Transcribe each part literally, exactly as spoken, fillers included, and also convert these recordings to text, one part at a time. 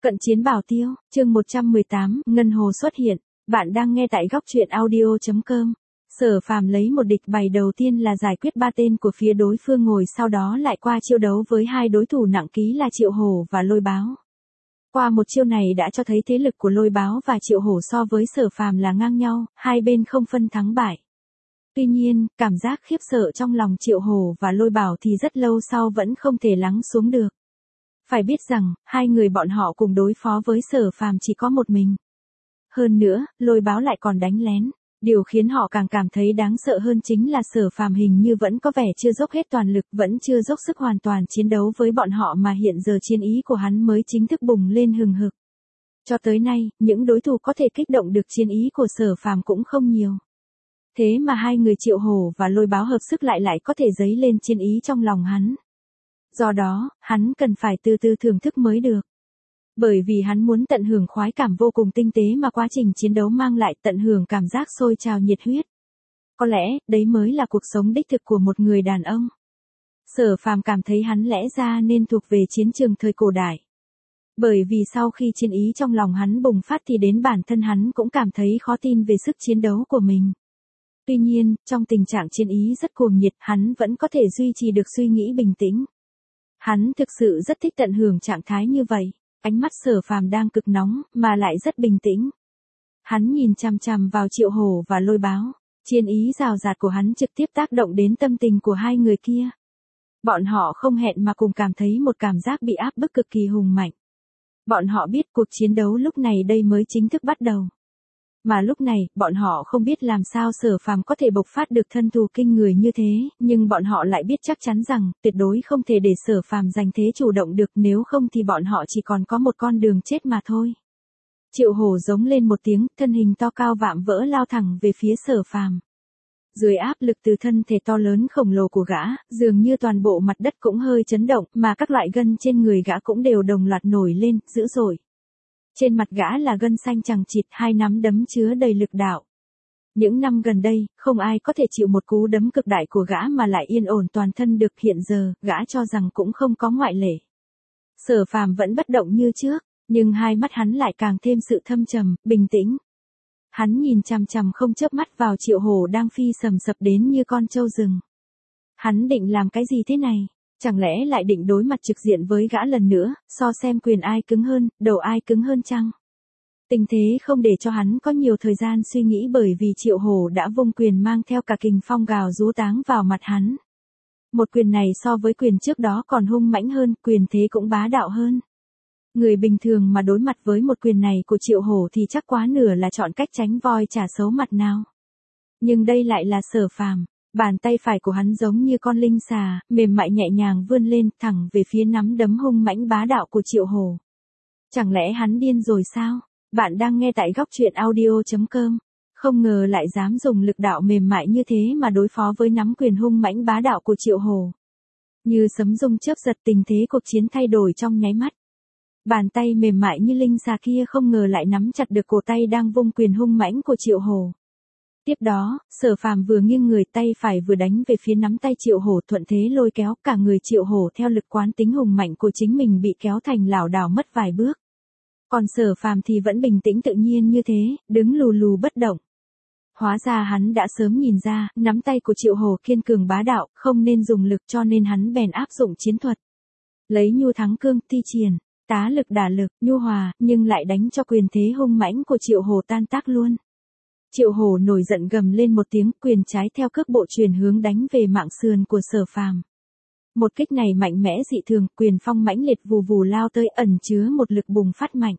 Cận chiến bảo tiêu, chương một trăm mười tám, Ngân Hồ xuất hiện. Bạn đang nghe tại góc truyện audio chấm com. Sở Phàm lấy một địch bày đầu tiên là giải quyết ba tên của phía đối phương ngồi, sau đó lại qua chiêu đấu với hai đối thủ nặng ký là Triệu Hổ và Lôi Báo. Qua một chiêu này đã cho thấy thế lực của Lôi Báo và Triệu Hổ so với Sở Phàm là ngang nhau, hai bên không phân thắng bại. Tuy nhiên, cảm giác khiếp sợ trong lòng Triệu Hổ và Lôi Bảo thì rất lâu sau vẫn không thể lắng xuống được. Phải biết rằng, hai người bọn họ cùng đối phó với Sở Phàm chỉ có một mình. Hơn nữa, Lôi Báo lại còn đánh lén. Điều khiến họ càng cảm thấy đáng sợ hơn chính là Sở Phàm hình như vẫn có vẻ chưa dốc hết toàn lực, vẫn chưa dốc sức hoàn toàn chiến đấu với bọn họ, mà hiện giờ chiến ý của hắn mới chính thức bùng lên hừng hực. Cho tới nay, những đối thủ có thể kích động được chiến ý của Sở Phàm cũng không nhiều. Thế mà hai người Triệu Hổ và Lôi Báo hợp sức lại lại có thể dấy lên chiến ý trong lòng hắn. Do đó, hắn cần phải từ từ thưởng thức mới được. Bởi vì hắn muốn tận hưởng khoái cảm vô cùng tinh tế mà quá trình chiến đấu mang lại, tận hưởng cảm giác sôi trào nhiệt huyết. Có lẽ, đấy mới là cuộc sống đích thực của một người đàn ông. Sở Phàm cảm thấy hắn lẽ ra nên thuộc về chiến trường thời cổ đại. Bởi vì sau khi chiến ý trong lòng hắn bùng phát thì đến bản thân hắn cũng cảm thấy khó tin về sức chiến đấu của mình. Tuy nhiên, trong tình trạng chiến ý rất cuồng nhiệt, hắn vẫn có thể duy trì được suy nghĩ bình tĩnh. Hắn thực sự rất thích tận hưởng trạng thái như vậy. Ánh mắt Sở Phàm đang cực nóng, mà lại rất bình tĩnh. Hắn nhìn chằm chằm vào Triệu Hổ và Lôi Báo. Chiến ý rào rạt của hắn trực tiếp tác động đến tâm tình của hai người kia. Bọn họ không hẹn mà cùng cảm thấy một cảm giác bị áp bức cực kỳ hùng mạnh. Bọn họ biết cuộc chiến đấu lúc này đây mới chính thức bắt đầu. Mà lúc này, bọn họ không biết làm sao Sở Phàm có thể bộc phát được thân thù kinh người như thế, nhưng bọn họ lại biết chắc chắn rằng, tuyệt đối không thể để Sở Phàm giành thế chủ động được, nếu không thì bọn họ chỉ còn có một con đường chết mà thôi. Triệu Hổ giống lên một tiếng, thân hình to cao vạm vỡ lao thẳng về phía Sở Phàm. Dưới áp lực từ thân thể to lớn khổng lồ của gã, dường như toàn bộ mặt đất cũng hơi chấn động, mà các loại gân trên người gã cũng đều đồng loạt nổi lên, dữ dội. Trên mặt gã là gân xanh chằng chịt, hai nắm đấm chứa đầy lực đạo. Những năm gần đây, không ai có thể chịu một cú đấm cực đại của gã mà lại yên ổn toàn thân được, hiện giờ, gã cho rằng cũng không có ngoại lệ. Sở Phàm vẫn bất động như trước, nhưng hai mắt hắn lại càng thêm sự thâm trầm, bình tĩnh. Hắn nhìn chằm chằm không chớp mắt vào Triệu Hổ đang phi sầm sập đến như con trâu rừng. Hắn định làm cái gì thế này? Chẳng lẽ lại định đối mặt trực diện với gã lần nữa, so xem quyền ai cứng hơn, đầu ai cứng hơn chăng? Tình thế không để cho hắn có nhiều thời gian suy nghĩ, bởi vì Triệu Hổ đã vung quyền mang theo cả kình phong gào rú táng vào mặt hắn. Một quyền này so với quyền trước đó còn hung mãnh hơn, quyền thế cũng bá đạo hơn. Người bình thường mà đối mặt với một quyền này của Triệu Hổ thì chắc quá nửa là chọn cách tránh voi trả xấu mặt nào. Nhưng đây lại là Sở Phàm. Bàn tay phải của hắn giống như con linh xà, mềm mại nhẹ nhàng vươn lên, thẳng về phía nắm đấm hung mãnh bá đạo của Triệu Hổ. Chẳng lẽ hắn điên rồi sao? Bạn đang nghe tại góc truyện audio chấm com. Không ngờ lại dám dùng lực đạo mềm mại như thế mà đối phó với nắm quyền hung mãnh bá đạo của Triệu Hổ. Như sấm rung chớp giật, tình thế cuộc chiến thay đổi trong nháy mắt. Bàn tay mềm mại như linh xà kia không ngờ lại nắm chặt được cổ tay đang vung quyền hung mãnh của Triệu Hổ. Tiếp đó, Sở Phàm vừa nghiêng người, tay phải vừa đánh về phía nắm tay Triệu Hổ, thuận thế lôi kéo cả người Triệu Hổ theo lực quán tính hùng mạnh của chính mình bị kéo thành lảo đảo mất vài bước. Còn Sở Phàm thì vẫn bình tĩnh tự nhiên như thế, đứng lù lù bất động. Hóa ra hắn đã sớm nhìn ra, nắm tay của Triệu Hổ kiên cường bá đạo, không nên dùng lực, cho nên hắn bèn áp dụng chiến thuật. Lấy nhu thắng cương, thi triển, tá lực đả lực, nhu hòa, nhưng lại đánh cho quyền thế hung mãnh của Triệu Hổ tan tác luôn. Triệu Hổ nổi giận gầm lên một tiếng, quyền trái theo cước bộ chuyển hướng đánh về mạng sườn của Sở Phàm. Một kích này mạnh mẽ dị thường, quyền phong mãnh liệt vù vù lao tới, ẩn chứa một lực bùng phát mạnh.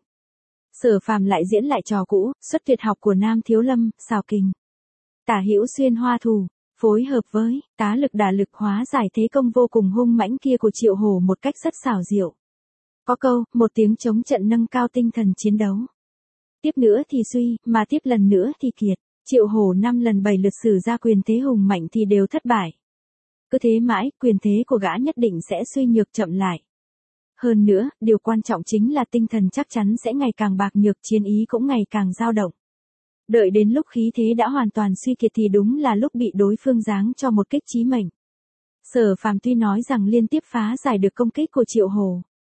Sở Phàm lại diễn lại trò cũ, xuất tuyệt học của Nam Thiếu Lâm, xào kình. Tả hữu xuyên hoa thủ, phối hợp với tá lực đả lực hóa giải thế công vô cùng hung mãnh kia của Triệu Hổ một cách rất xảo diệu. Có câu, một tiếng chống trận nâng cao tinh thần chiến đấu. Tiếp nữa thì suy, mà tiếp lần nữa thì kiệt. Triệu Hổ năm lần bảy lượt sử ra quyền thế hùng mạnh thì đều thất bại. Cứ thế mãi, quyền thế của gã nhất định sẽ suy nhược chậm lại. Hơn nữa, điều quan trọng chính là tinh thần chắc chắn sẽ ngày càng bạc nhược, chiến ý cũng ngày càng dao động. Đợi đến lúc khí thế đã hoàn toàn suy kiệt thì đúng là lúc bị đối phương giáng cho một kích chí mệnh. Sở Phàm tuy nói rằng liên tiếp phá giải được công kích của Triệu Hổ,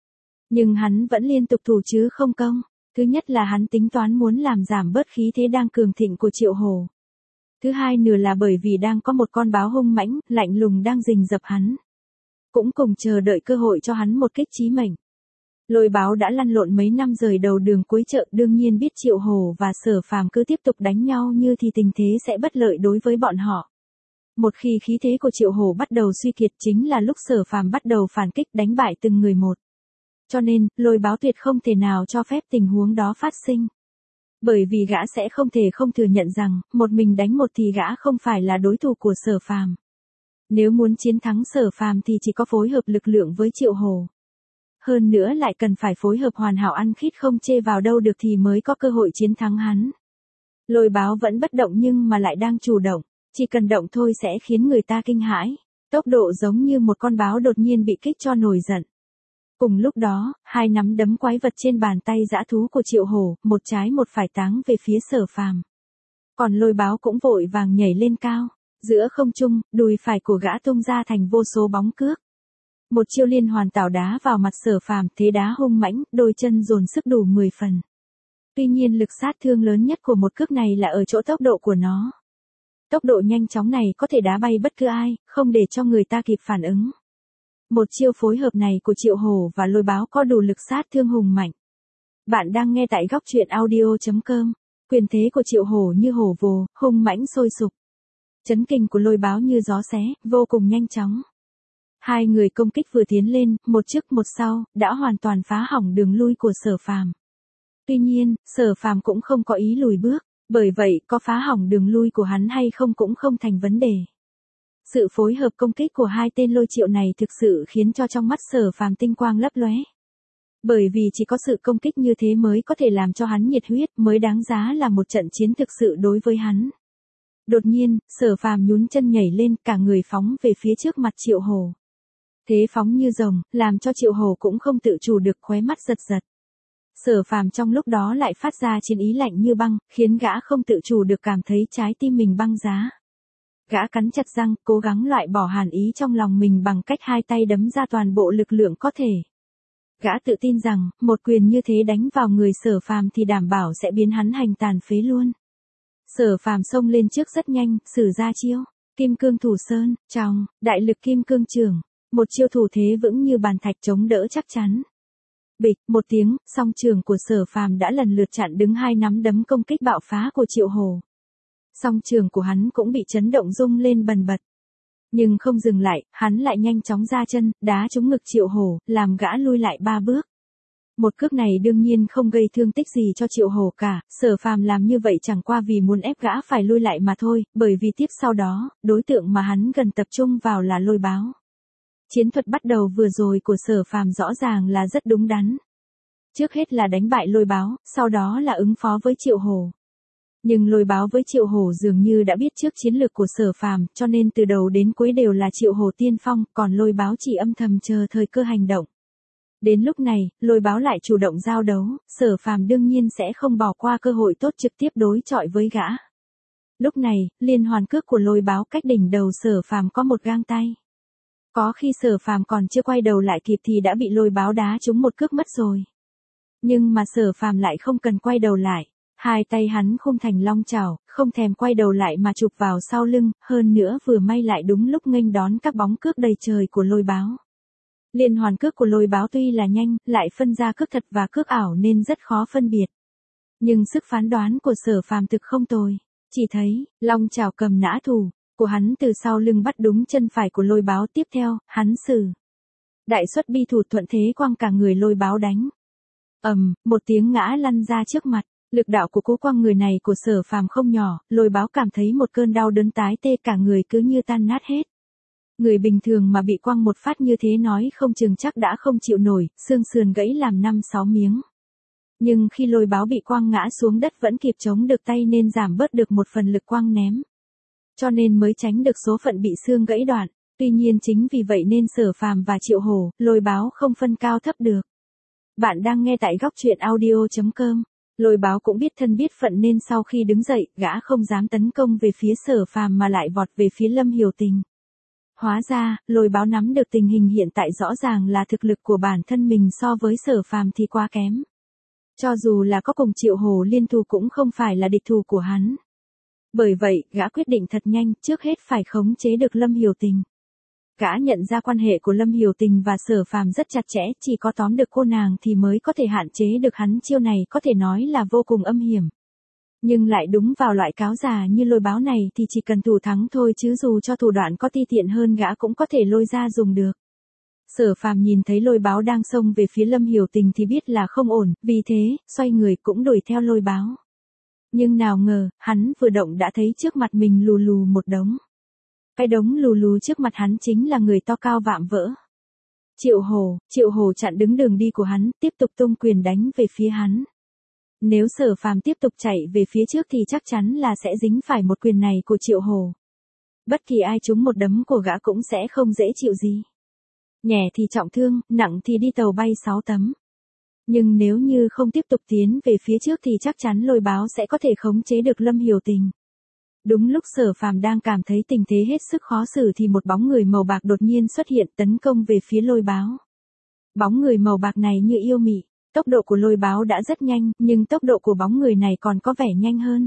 Nhưng hắn vẫn liên tục thủ chứ không công. Thứ nhất là hắn tính toán muốn làm giảm bớt khí thế đang cường thịnh của Triệu Hổ. Thứ hai nửa là bởi vì đang có một con báo hung mãnh, lạnh lùng đang rình rập hắn. Cũng cùng chờ đợi cơ hội cho hắn một kích chí mệnh. Lôi báo đã lăn lộn mấy năm rời đầu đường cuối chợ, đương nhiên biết Triệu Hổ và Sở Phàm cứ tiếp tục đánh nhau như thì tình thế sẽ bất lợi đối với bọn họ. Một khi khí thế của Triệu Hổ bắt đầu suy kiệt chính là lúc Sở Phàm bắt đầu phản kích đánh bại từng người một. Cho nên, lôi báo tuyệt không thể nào cho phép tình huống đó phát sinh. Bởi vì gã sẽ không thể không thừa nhận rằng, một mình đánh một thì gã không phải là đối thủ của Sở Phàm. Nếu muốn chiến thắng Sở Phàm thì chỉ có phối hợp lực lượng với Triệu Hổ. Hơn nữa lại cần phải phối hợp hoàn hảo ăn khít không chê vào đâu được thì mới có cơ hội chiến thắng hắn. Lôi báo vẫn bất động nhưng mà lại đang chủ động, chỉ cần động thôi sẽ khiến người ta kinh hãi. Tốc độ giống như một con báo đột nhiên bị kích cho nổi giận. Cùng lúc đó, hai nắm đấm quái vật trên bàn tay dã thú của Triệu Hổ, một trái một phải táng về phía Sở Phàm. Còn lôi báo cũng vội vàng nhảy lên cao, giữa không trung, đùi phải của gã tung ra thành vô số bóng cước. Một chiêu liên hoàn tảo đá vào mặt Sở Phàm, thế đá hung mãnh, đôi chân dồn sức đủ mười phần. Tuy nhiên lực sát thương lớn nhất của một cước này là ở chỗ tốc độ của nó. Tốc độ nhanh chóng này có thể đá bay bất cứ ai, không để cho người ta kịp phản ứng. Một chiêu phối hợp này của Triệu Hổ và lôi báo có đủ lực sát thương hùng mạnh. Bạn đang nghe tại góc truyện audio chấm com. Quyền thế của Triệu Hổ như hổ vồ, hung mãnh sôi sục. Chấn kình của lôi báo như gió xé, vô cùng nhanh chóng. Hai người công kích vừa tiến lên, một trước một sau, đã hoàn toàn phá hỏng đường lui của Sở Phàm. Tuy nhiên, Sở Phàm cũng không có ý lùi bước, bởi vậy có phá hỏng đường lui của hắn hay không cũng không thành vấn đề. Sự phối hợp công kích của hai tên lôi triệu này thực sự khiến cho trong mắt Sở Phàm tinh quang lấp lóe. Bởi vì chỉ có sự công kích như thế mới có thể làm cho hắn nhiệt huyết, mới đáng giá là một trận chiến thực sự đối với hắn. Đột nhiên, Sở Phàm nhún chân nhảy lên, cả người phóng về phía trước mặt Triệu Hổ. Thế phóng như rồng, làm cho Triệu Hổ cũng không tự chủ được khóe mắt giật giật. Sở Phàm trong lúc đó lại phát ra chiến ý lạnh như băng, khiến gã không tự chủ được cảm thấy trái tim mình băng giá. Gã cắn chặt răng, cố gắng loại bỏ hàn ý trong lòng mình bằng cách hai tay đấm ra toàn bộ lực lượng có thể. Gã tự tin rằng, một quyền như thế đánh vào người Sở Phàm thì đảm bảo sẽ biến hắn hành tàn phế luôn. Sở Phàm xông lên trước rất nhanh, sử ra chiêu, Kim Cương Thủ Sơn, trong, đại lực Kim Cương Chưởng, một chiêu thủ thế vững như bàn thạch chống đỡ chắc chắn. Bịch, một tiếng, song trường của Sở Phàm đã lần lượt chặn đứng hai nắm đấm công kích bạo phá của Triệu Hổ. Song trường của hắn cũng bị chấn động rung lên bần bật. Nhưng không dừng lại, hắn lại nhanh chóng ra chân, đá trúng ngực Triệu Hổ, làm gã lui lại ba bước. Một cước này đương nhiên không gây thương tích gì cho Triệu Hổ cả, Sở Phàm làm như vậy chẳng qua vì muốn ép gã phải lui lại mà thôi, bởi vì tiếp sau đó, đối tượng mà hắn gần tập trung vào là lôi báo. Chiến thuật bắt đầu vừa rồi của Sở Phàm rõ ràng là rất đúng đắn. Trước hết là đánh bại lôi báo, sau đó là ứng phó với Triệu Hổ. Nhưng lôi báo với Triệu Hổ dường như đã biết trước chiến lược của Sở Phàm, cho nên từ đầu đến cuối đều là Triệu Hổ tiên phong, còn lôi báo chỉ âm thầm chờ thời cơ hành động. Đến lúc này, lôi báo lại chủ động giao đấu, Sở Phàm đương nhiên sẽ không bỏ qua cơ hội tốt trực tiếp đối chọi với gã. Lúc này, liên hoàn cước của lôi báo cách đỉnh đầu Sở Phàm có một gang tay. Có khi Sở Phàm còn chưa quay đầu lại kịp thì đã bị lôi báo đá trúng một cước mất rồi. Nhưng mà Sở Phàm lại không cần quay đầu lại. Hai tay hắn khum thành long chảo, không thèm quay đầu lại mà chụp vào sau lưng, hơn nữa vừa may lại đúng lúc nghênh đón các bóng cước đầy trời của lôi báo. Liên hoàn cước của lôi báo tuy là nhanh, lại phân ra cước thật và cước ảo nên rất khó phân biệt. Nhưng sức phán đoán của Sở Phàm thực không tồi. Chỉ thấy, long chảo cầm nã thủ của hắn từ sau lưng bắt đúng chân phải của lôi báo, tiếp theo, hắn sử đại xuất bi thủ thuận thế quăng cả người lôi báo đánh. Ầm, một tiếng ngã lăn ra trước mặt. Lực đạo của cú quăng người này của Sở Phàm không nhỏ, lôi báo cảm thấy một cơn đau đớn tái tê cả người cứ như tan nát hết. Người bình thường mà bị quăng một phát như thế nói không chừng chắc đã không chịu nổi, xương sườn gãy làm năm sáu miếng. Nhưng khi lôi báo bị quăng ngã xuống đất vẫn kịp chống được tay nên giảm bớt được một phần lực quăng ném. Cho nên mới tránh được số phận bị xương gãy đoạn. Tuy nhiên chính vì vậy nên Sở Phàm và Triệu Hổ, lôi báo không phân cao thấp được. Bạn đang nghe tại góc truyện audio chấm com. Lôi báo cũng biết thân biết phận nên sau khi đứng dậy, gã không dám tấn công về phía Sở Phàm mà lại vọt về phía Lâm Hiểu Tình. Hóa ra, Lôi Báo nắm được tình hình hiện tại rõ ràng là thực lực của bản thân mình so với Sở Phàm thì quá kém. Cho dù là có cùng Triệu Hổ liên thủ cũng không phải là địch thủ của hắn. Bởi vậy, gã quyết định thật nhanh, trước hết phải khống chế được Lâm Hiểu Tình. Gã nhận ra quan hệ của Lâm Hiểu Tình và Sở Phàm rất chặt chẽ, chỉ có tóm được cô nàng thì mới có thể hạn chế được hắn, chiêu này có thể nói là vô cùng âm hiểm. Nhưng lại đúng vào loại cáo già như Lôi Báo này thì chỉ cần thủ thắng thôi, chứ dù cho thủ đoạn có ti tiện hơn gã cũng có thể lôi ra dùng được. Sở Phàm nhìn thấy Lôi Báo đang xông về phía Lâm Hiểu Tình thì biết là không ổn, vì thế, xoay người cũng đuổi theo Lôi Báo. Nhưng nào ngờ, hắn vừa động đã thấy trước mặt mình lù lù một đống. Cái đống lù lù trước mặt hắn chính là người to cao vạm vỡ. Triệu Hổ, Triệu Hổ chặn đứng đường đi của hắn, tiếp tục tung quyền đánh về phía hắn. Nếu Sở Phàm tiếp tục chạy về phía trước thì chắc chắn là sẽ dính phải một quyền này của Triệu Hổ. Bất kỳ ai trúng một đấm của gã cũng sẽ không dễ chịu gì. Nhẹ thì trọng thương, nặng thì đi tàu bay sáu tấm. Nhưng nếu như không tiếp tục tiến về phía trước thì chắc chắn Lôi Báo sẽ có thể khống chế được Lâm Hiểu Tình. Đúng lúc Sở Phàm đang cảm thấy tình thế hết sức khó xử thì một bóng người màu bạc đột nhiên xuất hiện tấn công về phía Lôi Báo. Bóng người màu bạc này như yêu mị, tốc độ của Lôi Báo đã rất nhanh, nhưng tốc độ của bóng người này còn có vẻ nhanh hơn.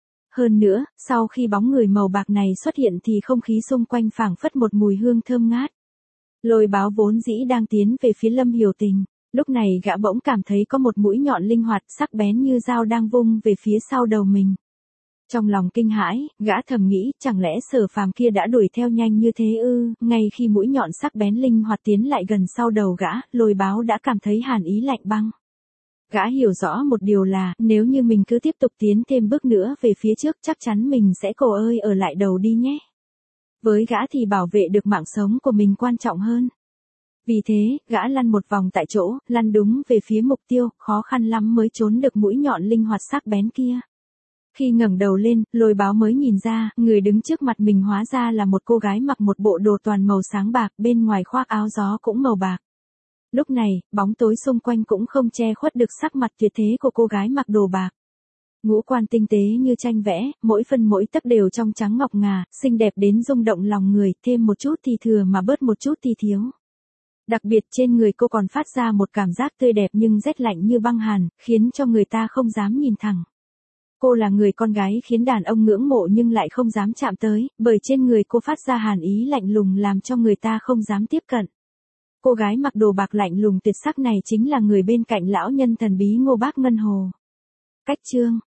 Hơn nữa, sau khi bóng người màu bạc này xuất hiện thì không khí xung quanh phảng phất một mùi hương thơm ngát. Lôi Báo vốn dĩ đang tiến về phía Lâm Hiểu Tình, lúc này gã bỗng cảm thấy có một mũi nhọn linh hoạt sắc bén như dao đang vung về phía sau đầu mình. Trong lòng kinh hãi, gã thầm nghĩ, chẳng lẽ Sở Phàm kia đã đuổi theo nhanh như thế ư? Ngay khi mũi nhọn sắc bén linh hoạt tiến lại gần sau đầu gã, Lôi Báo đã cảm thấy hàn ý lạnh băng. Gã hiểu rõ một điều là, nếu như mình cứ tiếp tục tiến thêm bước nữa về phía trước chắc chắn mình sẽ cổ ơi ở lại đầu đi nhé. Với gã thì bảo vệ được mạng sống của mình quan trọng hơn. Vì thế, gã lăn một vòng tại chỗ, lăn đúng về phía mục tiêu, khó khăn lắm mới trốn được mũi nhọn linh hoạt sắc bén kia. Khi ngẩng đầu lên, Lôi Báo mới nhìn ra, người đứng trước mặt mình hóa ra là một cô gái mặc một bộ đồ toàn màu sáng bạc, bên ngoài khoác áo gió cũng màu bạc. Lúc này, bóng tối xung quanh cũng không che khuất được sắc mặt tuyệt thế của cô gái mặc đồ bạc. Ngũ quan tinh tế như tranh vẽ, mỗi phân mỗi tấc đều trong trắng ngọc ngà, xinh đẹp đến rung động lòng người, thêm một chút thì thừa mà bớt một chút thì thiếu. Đặc biệt trên người cô còn phát ra một cảm giác tươi đẹp nhưng rét lạnh như băng hàn, khiến cho người ta không dám nhìn thẳng. Cô là người con gái khiến đàn ông ngưỡng mộ nhưng lại không dám chạm tới, bởi trên người cô phát ra hàn ý lạnh lùng làm cho người ta không dám tiếp cận. Cô gái mặc đồ bạc lạnh lùng tuyệt sắc này chính là người bên cạnh lão nhân thần bí Ngô Bác Ngân Hồ. Cách chương